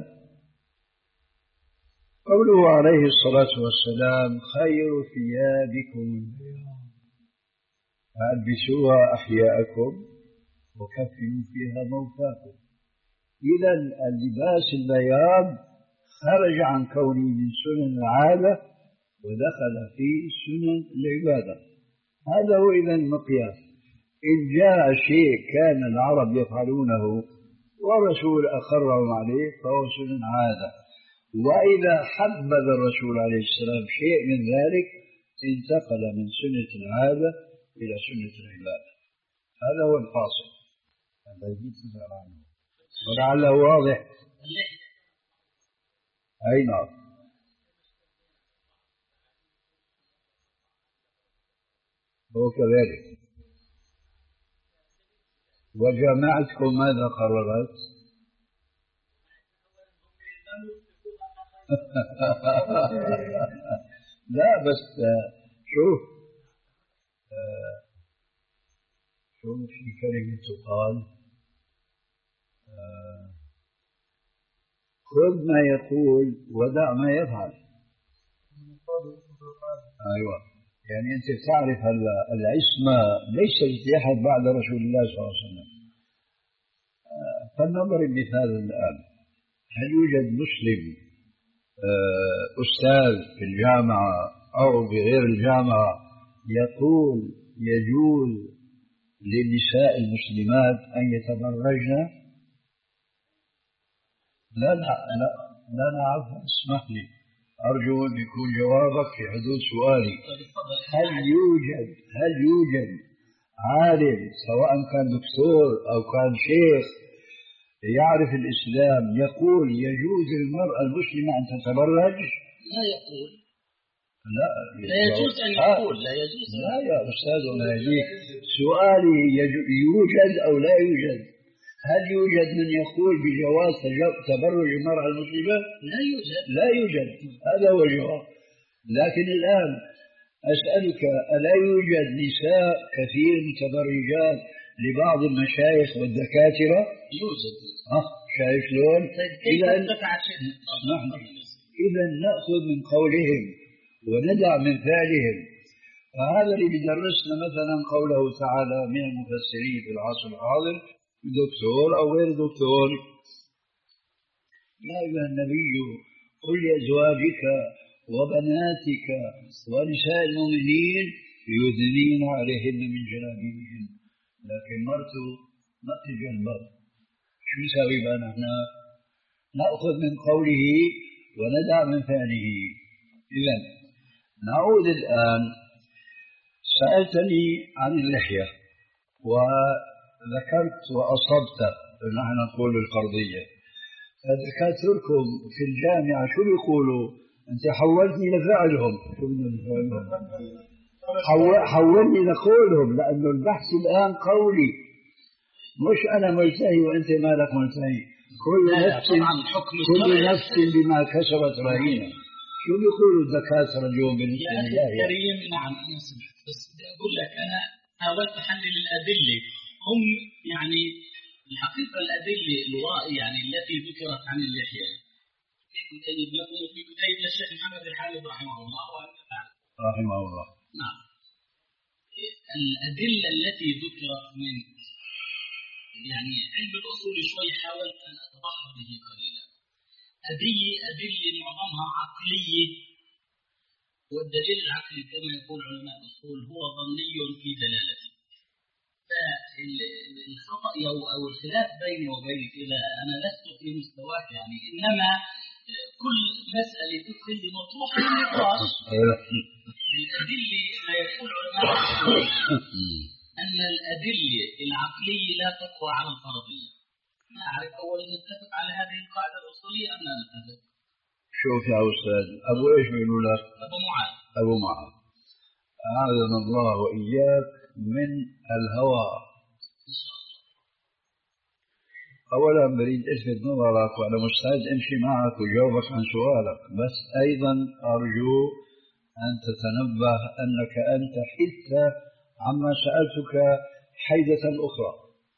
قوله عليه الصلاة والسلام خير ثيابكم البياض فألبسوها أحياءكم وكفنوا فيها موتاكم. إذا اللباس البياض خرج عن كونه من سنن العادة ودخل في سنن العبادة. هذا هو إذا المقياس. إن جاء شيء كان العرب يفعلونه والرسول أقرهم عليه فهو سنن عادة، وإذا حبذ الرسول عليه السلام شيء من ذلك انتقل من سنة العادة إلى سنة العبادة. هذا هو الفاصل. ولعله واضح. أي نعم. هو كذلك. وجماعتكم ماذا قررت؟ لا بس شوف شوف في كلمة تقال خذ ما يقول ودع ما يفعل. أيوة، يعني أنت تعرف العصمة ليست لأحد بعد رسول الله صلى الله عليه وسلم. فلنضرب مثال الآن. هل يوجد مسلم أستاذ في الجامعة أو بغير الجامعة يقول يجوز للنساء المسلمات أن يتبرجن؟ لا لا لا لا نعرف. اسمح لي، أرجو أن يكون جوابك في حدود سؤالي. هل يوجد هل يوجد عالم سواء كان دكتور أو كان شيخ يعرف الإسلام يقول يجوز للمرأة المسلمة أن تتبرج؟ لا يقول. لا, لا يجوز أن يقول لا يجوز. لا يا أستاذ، لا يجوز. سؤالي يوجد أو لا يوجد؟ هل يوجد من يقول بجواز تبرج المرأة المسلمة؟ لا يوجد. لا يوجد، هذا هو الجواب. لكن الآن أسألك، ألا يوجد نساء كثير متبرجات لبعض المشايخ والدكاترة؟ يوجد. ها شايف شلون؟ إذا إذا نأخذ من قولهم وندع من فعلهم. فهذا اللي بدرسنا مثلا قوله تعالى من المفسرين في العصر الحاضر، دكتور أو غير دكتور: يا أيها النبي قل لأزواجك وبناتك ونساء المؤمنين يدنين عليهن من جلابيبهن. لكن مرته ما تتجلب، شو نسوي بقى نحن؟ نأخذ من قوله وندع من فعله. إذا نعود الآن. سألتني عن اللحية وذكرت وأصبت، نحن نقول الفرضية. فدكاتركم في الجامعة شو بيقولوا؟ أنت حولتني لفعلهم. شو حولني لقولهم، لأنه البحث الآن قولي، مش أنا ملتهي وأنت مالك ملتهي. كل نفس كل نفس بما كسبت رهينة. شو بيقولوا الدكاترة اليوم بالنسبة لله؟ كريم نعم أنا سمعت، بس بدي أقول لك أنا حاولت أحلل الأدلة. هم يعني الحقيقة الأدلة الورائية يعني التي ذكرت عن اللحية في كتيب لكم وفي كتيب للشيخ محمد الحالب رحمه الله رحمه الله. نعم. الأدلة التي ذكرت من يعني علم الأصول شوي حاولت أن أتبحر به قليلا. أدلة أدلة معظمها عقلية، والدليل العقلي كما يقول علماء الأصول هو ظني في دلالته. فالخطأ أو الخلاف بيني وبينك إذا أنا لست في مستواك يعني، إنما كل مسألة فقهية مطروحة للنقاش. الأدلة ما يقول علماء الأصول أن الأدلة العقلية لا تقوى على الفرضية. ما أعرف أولا نتفق على هذه القاعدة الأصولية أم لا نتفق؟ شوف يا أستاذ، أبو إيش بيقولوا لك؟ أبو معاذ. أبو معاذ، أعاذنا الله وإياك من الهوى. أولا بريد ألفت نظرك وأنا مستعد أمشي معك وجاوبك عن سؤالك، بس أيضا أرجو أن تتنبه أنك أنت حدت عما سألتك حيدة أخرى.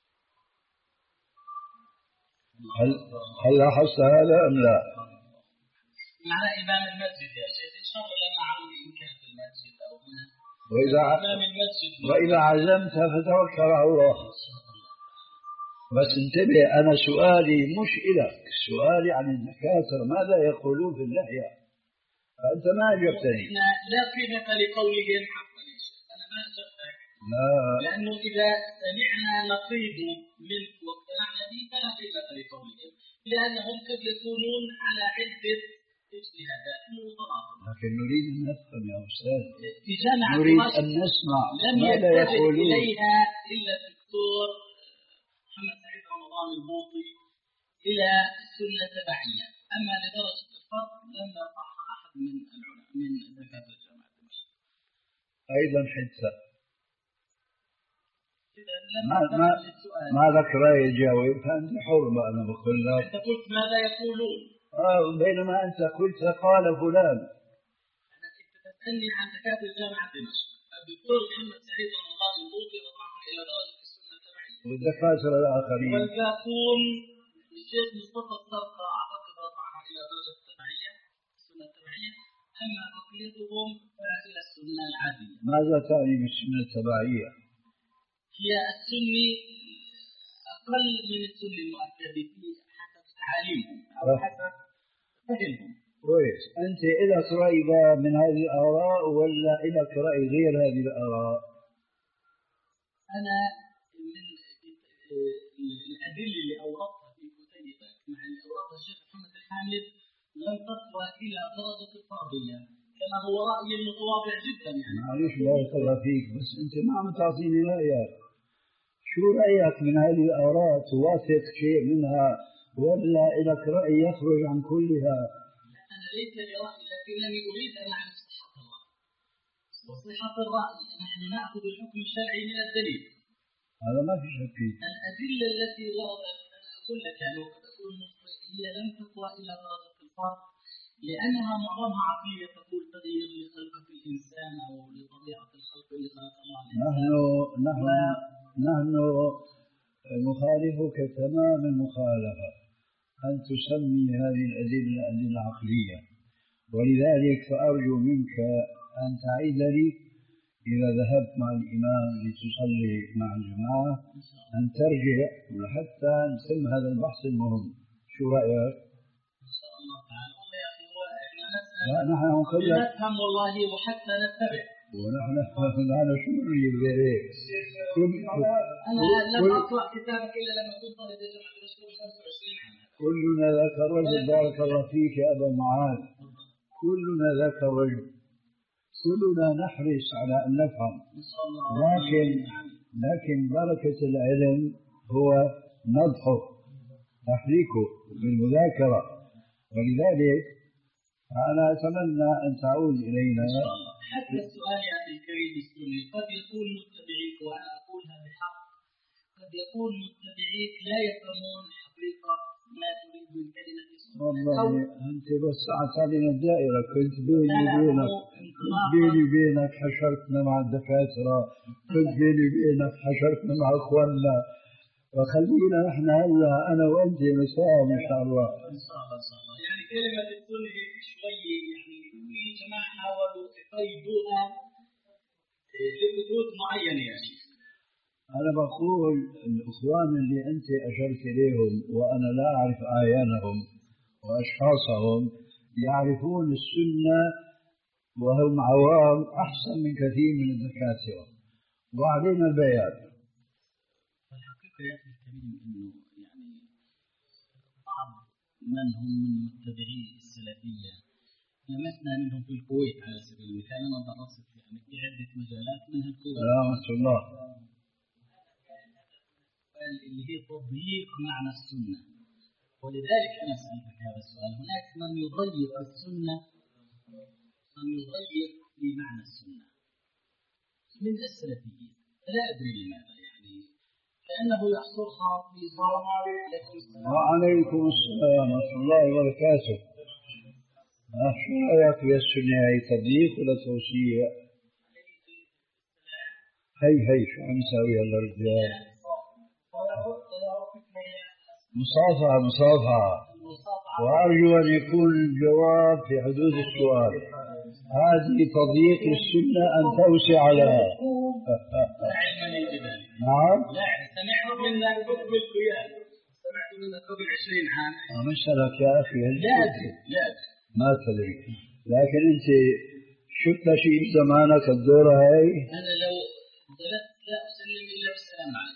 هل هل لاحظت هذا أم لا؟ على إمام المسجد يا شيخ، إن شاء الله لنا عمل إن كان في المسجد أو هنا. وإذا وإذا عزمت فتوكل على الله. بس انتبه، أنا سؤالي مش إلك، سؤالي عن الدكاترة ماذا يقولون في اللحية، فأنت ما أجبتني. لا قيمة لقولهم حقا يا شيخ، أنا ما أجبتك. لا، لأنه إذا سمعنا نقيض منك واقتنعنا به فلا قيمة لقولهم، لأنهم قد يكونون على عدة اجتهادات وضرائب. لكن نريد أن نفهم يا أستاذ، في جامعة نريد أن نسمع ماذا يقولون. لم يلتفت إليها إلا الدكتور محمد سعيد رمضان البوطي إلى السنة تبعية، أما لدرجة الفرق لم يرفعها أحد من العلماء من دكاترة جامعة دمشق. أيضا حدث ما ما ما لك رأي جاوب، فأنت حر. أنا بقول لك أنت قلت ماذا يقولون، آه بينما أنت قلت قال فلان. أنا كنت تسألني عن دكاترة جامعة دمشق. الدكتور محمد سعيد رمضان البوطي رفعها إلى درجة السنة التبعية، والدكاترة الآخرين والباقون الشيخ مصطفى الصرقة أعتقد رفعها إلى درجة التبعية السنة التبعية، أما بقيتهم فإلى السنة العادية. ماذا تعني بالسنة التبعية؟ هي السنة أقل من السنة المؤكدة حسب تعاليمهم أو حسب فهمهم. كويس. أنت إلك رأي من هذه الآراء ولا إلك رأي غير هذه الآراء؟ أنا من الأدلة اللي أوردتها في كتيبك مع اللي أوردها الشيخ محمد الحامد لم تصل إلى درجة الفرضية، كما هو رأيي المتواضع جدا يعني. معلش بارك الله فيك، بس أنت ما عم تعطيني رأيك. شو رأيك من هذه الآراء؟ توافق شيء منها ولا لك رأي يخرج عن كلها؟ أنا ليس لي رأي، لكنني أريد أن أعرف صحة الرأي. وصحة الرأي نحن نأخذ الحكم الشرعي من الدليل. هذا ما في شك فيه. الأدلة التي وردت أقول لك يعني وقد أقول هي لم تقوى إلى درجة الفرق لأنها معظمها عقلية تقول تغيير لخلقة الإنسان أو لطبيعة الخلق اللي خلق الله نحن نحن و... نحن نخالفك تمام المخالفة أن تسمي هذه الأدلة أدلة عقلية، ولذلك فأرجو منك أن تعيد لي إذا ذهبت مع الإمام لتصلي مع الجماعة أن ترجع حتى نتم هذا البحث المهم. شو رأيك؟ إن شاء الله تعالى. والله يا أخي هو إحنا نسأل لا نحن نقول نفهم والله وحتى نتبع. ونحن نحن شو نريد غيرك؟ أنا لم أقرأ كتابك إلا لما كنت طالب جامعة الرسول خمسة وعشرين عام. كلنا ذاك الرجل بارك الله فيك يا أبا معاذ، كلنا ذاك الرجل، كلنا نحرص على أن نفهم، لكن لكن بركة العلم هو نضحه تحريكه بالمذاكرة، ولذلك أنا أتمنى أن تعود إلينا. حتى السؤال يا أخي الكريم السني قد يقول متبعيك وأنا أقولها بحق، قد يقول متبعيك لا يفهمون حقيقة ما تريد من كلمة السنة. والله أنت وسعت علينا الدائرة، كنت بيني وبينك بيني وبينك حشرتنا مع الدكاترة، كنت بيني وبينك حشرتنا مع إخواننا، وخلينا نحن هلا أنا وأنت مساء إن شاء الله. إن شاء الله إن شاء الله. يعني كلمة السنة هيك شوي يعني في جماعة حاولوا يقيدوها لحدود معينة يا شيخ. أنا بقول الإخوان اللي أنت أشرت إليهم وأنا لا أعرف أعيانهم وأشخاصهم يعرفون السنة وهم عوام أحسن من كثير من الدكاترة، وعلينا البيان. الحقيقة يا أخي الكريم إنه يعني بعض من هم من متبعي السلفية لمسنا منهم في الكويت على سبيل المثال، أنا درست يعني في عدة مجالات منها الكويت. سلامة الله. اللي هي تضييق معنى السنة، ولذلك أنا سألتك هذا السؤال. هناك من يضيق السنة، من يضيق في معنى السنة من السلفيين، لا أدري لماذا، يعني كأنه يحصرها في صالح. وعليكم السلام ورحمة الله وبركاته. شو رأيك في السنة؟ هي تضييق ولا توسيع؟ هي هي شو عم يساوي هلا الرجال؟ مصافحة مصافحة، وأرجو أن يكون الجواب في حدود السؤال. هذه تضييق السنة أن توسع لها. نعم. لا سمعت منك قبل القيام، سمعت منك قبل عشرين عام. مسألك يا أخي لا أدري لا أدري ما تدري، لكن أنت شفت شيء بزمانك الدورة هاي؟ أنا لو ضلت لا أسلم إلا بالسلام عليكم.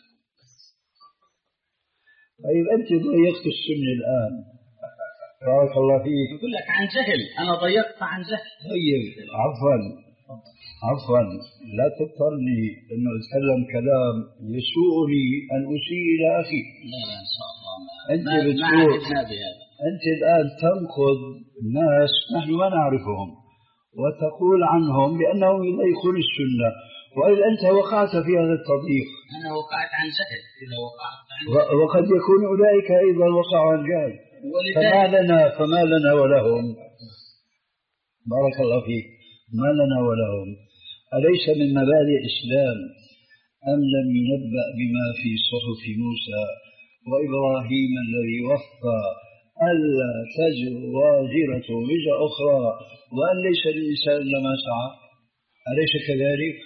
طيب أنت ضيقت السنة الآن، بارك الله فيك. أقول لك عن جهل، أنا ضيقت عن جهل. طيب عفوا عفوا، لا تضطرني أنه أتكلم كلام يسوءني أن أسيء إلى أخي. لا لا إن شاء الله ما أنت ما بتقول بهذا. أنت الآن تنقض ناس نحن ما نعرفهم وتقول عنهم بأنهم يضيقون السنة، وإذا أنت وقعت في هذا التضييق. أنا وقعت عن جهل. إذا وقعت عن جهل وقد يكون أولئك أيضا وقعوا عن جهل، فما لنا فما لنا ولهم. بارك الله فيك. ما لنا ولهم. أليس من مبادئ الإسلام أم لم ينبأ بما في صحف موسى وإبراهيم الذي وفى ألا تزر وازرة وزر أخرى وأن ليس للإنسان إلا ما سعى؟ أليس كذلك؟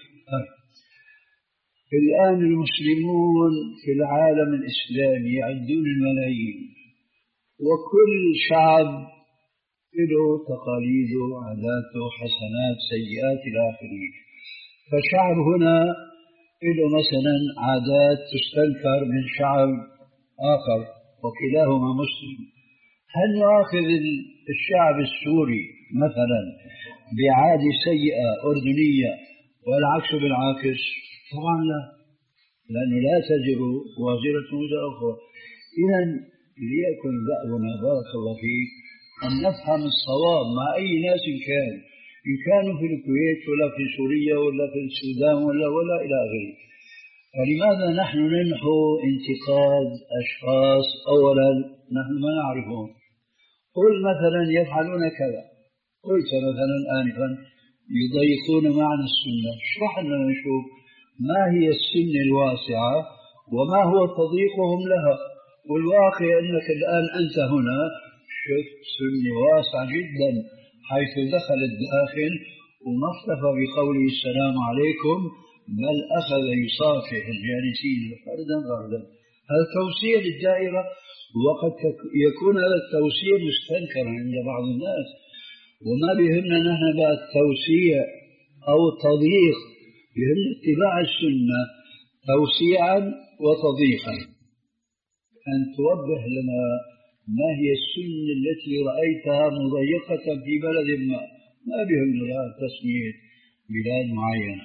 الآن المسلمون في العالم الإسلامي يعدون الملايين، وكل شعب له تقاليده عاداته حسنات سيئات إلى آخره. فالشعب هنا له مثلا عادات تستنكر من شعب آخر وكلاهما مسلم. هل نؤاخذ الشعب السوري مثلا بعادة سيئة أردنية والعكس بالعكس؟ طبعا لا، لأنه لا تزر وازرة وزر أخرى. إذا ليكن دأبنا بارك الله فيك أن نفهم الصواب مع أي ناس كان، إن كانوا في الكويت ولا في سوريا ولا في السودان ولا ولا إلى آخره. فلماذا نحن ننحو انتقاد أشخاص أولا نحن ما نعرفهم؟ قل مثلا يفعلون كذا، قلت مثلا آنفا يضيقون معنى السنة، اشرح لنا نشوف ما هي السنة الواسعة وما هو تضييقهم لها. والواقع أنك الآن أنت هنا شفت سنة واسعة جدا حيث دخل الداخل وما اكتفى بقوله السلام عليكم بل أخذ يصافح الجالسين فردا فردا. هذا توسيع للدائرة، وقد يكون هذا التوسيع مستنكرا عند بعض الناس، وما بهمنا نحن بقى التوسيع أو التضييق، بهمنا اتباع السنة توسيعا وتضييقا. أن توضح لنا ما هي السنة التي رأيتها مضيقة في بلد ما، ما بهمنا بقى تسمية بلاد معينة.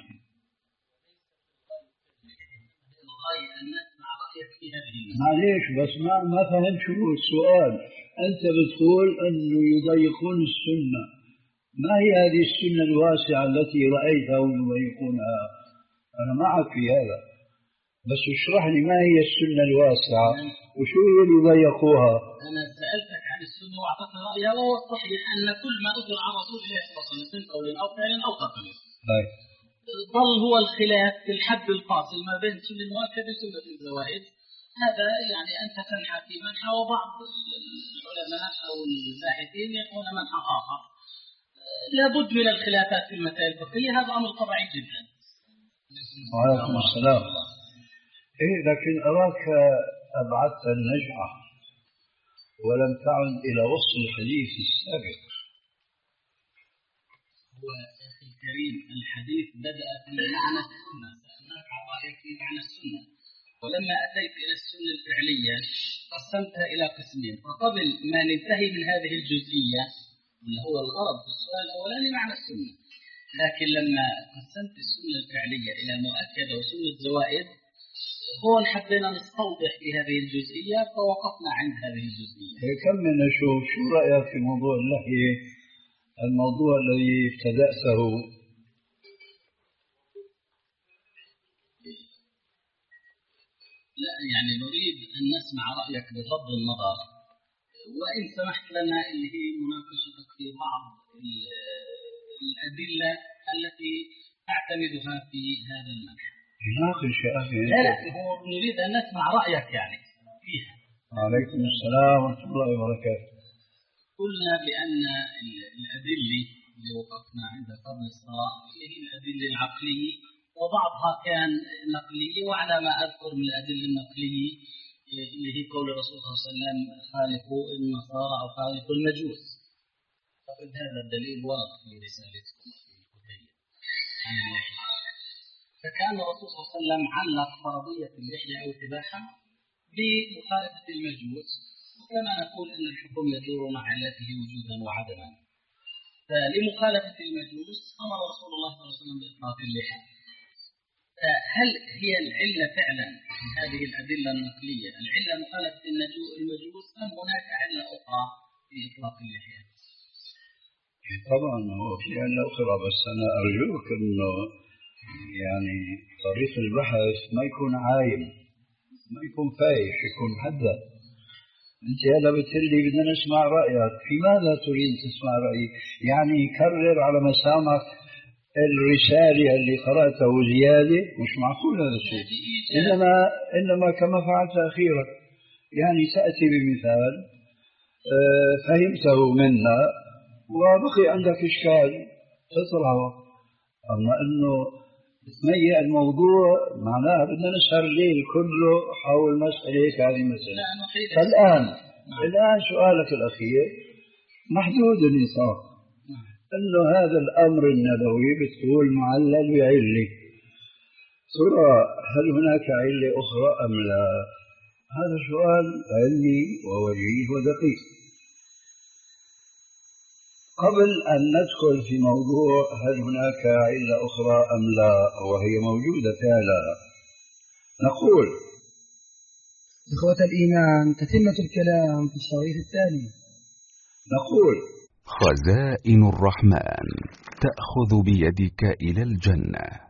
معليش بس ما ما فهمت شو السؤال. أنت بتقول أنه يضيقون السنة، ما هي هذه السنة الواسعة التي رأيتهم يضيقونها؟ أنا معك في هذا، بس اشرح لي ما هي السنة الواسعة وشو هي اللي ضيقوها. أنا سألتك عن السنة وأعطيتني رأيها، وهو الصحيح أن كل ما أثر عن رسول الله صلى الله عليه وسلم من قول أو فعل أو تقرير ظل هو الخلاف في الحد الفاصل ما بين سنة المؤكد وسنة الزوائد. هذا يعني أنت تنحى في منحى، وبعض العلماء أو الباحثين يقولون منحى آخر. لابد من الخلافات في المسائل الفقهية، هذا أمر طبيعي جدا. وعليكم السلام. إيه لكن أراك أبعدت النجعة ولم تعد إلى وصف الحديث السابق. هو أخي الكريم الحديث بدأ في معنى السنة، سألناك عن رأيك في معنى السنة، ولما أتيت إلى السنة الفعلية قسمتها إلى قسمين. فقبل ما ننتهي من هذه الجزئية اللي هو الغرض في السؤال الأولاني معنى السنة، لكن لما قسمت السنة الفعلية إلى مؤكدة وسنة زوائد هون حبينا نستوضح في هذه الجزئية فوقفنا عند هذه الجزئية. كم من نشوف شو رأيك في موضوع اللحية، الموضوع الذي ابتدأته؟ لا يعني نريد أن نسمع رأيك بغض النظر، وإن سمحت لنا اللي هي مناقشتك في بعض الأدلة التي أعتمدها في هذا المنحى. ناقش يا أخي. لا لا هو نريد أن نسمع رأيك يعني فيها. وعليكم السلام ورحمة الله وبركاته. قلنا بأن الأدلة اللي وقفنا عندها قبل الصلاة اللي هي الأدلة العقلية وبعضها كان نقلية، وعلى ما أذكر من الأدلة النقلية اللي هي قول الرسول صلى الله عليه وسلم خالقوا النصارى أو خالقوا المجوس. أعتقد هذا الدليل ورد في رسالتكم في الكتية عن اللحية. فكان الرسول صلى الله عليه وسلم علق فرضية اللحية أو اتباعها بمخالفة المجوس، وكما نقول أن الحكم يدور مع علته وجودا وعدما. فلمخالفة المجوس أمر رسول الله صلى الله عليه وسلم بإطلاق اللحى. هل هي العلة فعلا في هذه الأدلة النقلية العلة مخالفة المجوس أم هناك علة أخرى في إطلاق اللحية؟ طبعا هو في علة أخرى، بس أنا أرجوك أنه يعني طريق البحث ما يكون عايم، ما يكون فايش، يكون محدد. أنت هذا بتقولي بدنا نسمع رأيك، في ماذا تريد تسمع رأيي؟ يعني كرر على مسامعك الرسالة اللي قرأته زيادة، مش معقول هذا الشيء. إنما إنما كما فعلت أخيرا، يعني تأتي بمثال فهمته منا وبقي عندك إشكال تطلعه، أما إنه تميع الموضوع معناها بدنا نسهر الليل كله حول مسألة هذه المسألة. فالآن الآن سؤالك الأخير محدود النطاق، إنه هذا الأمر النبوي بتقول معلل بعلة، ترى هل هناك علة أخرى أم لا؟ هذا سؤال علمي ووجيه ودقيق. قبل أن ندخل في موضوع هل هناك علة أخرى أم لا وهي موجودة فعلا، نقول إخوة الإيمان تتمة الكلام في الشريط الثاني. نقول خزائن الرحمن تأخذ بيدك إلى الجنة.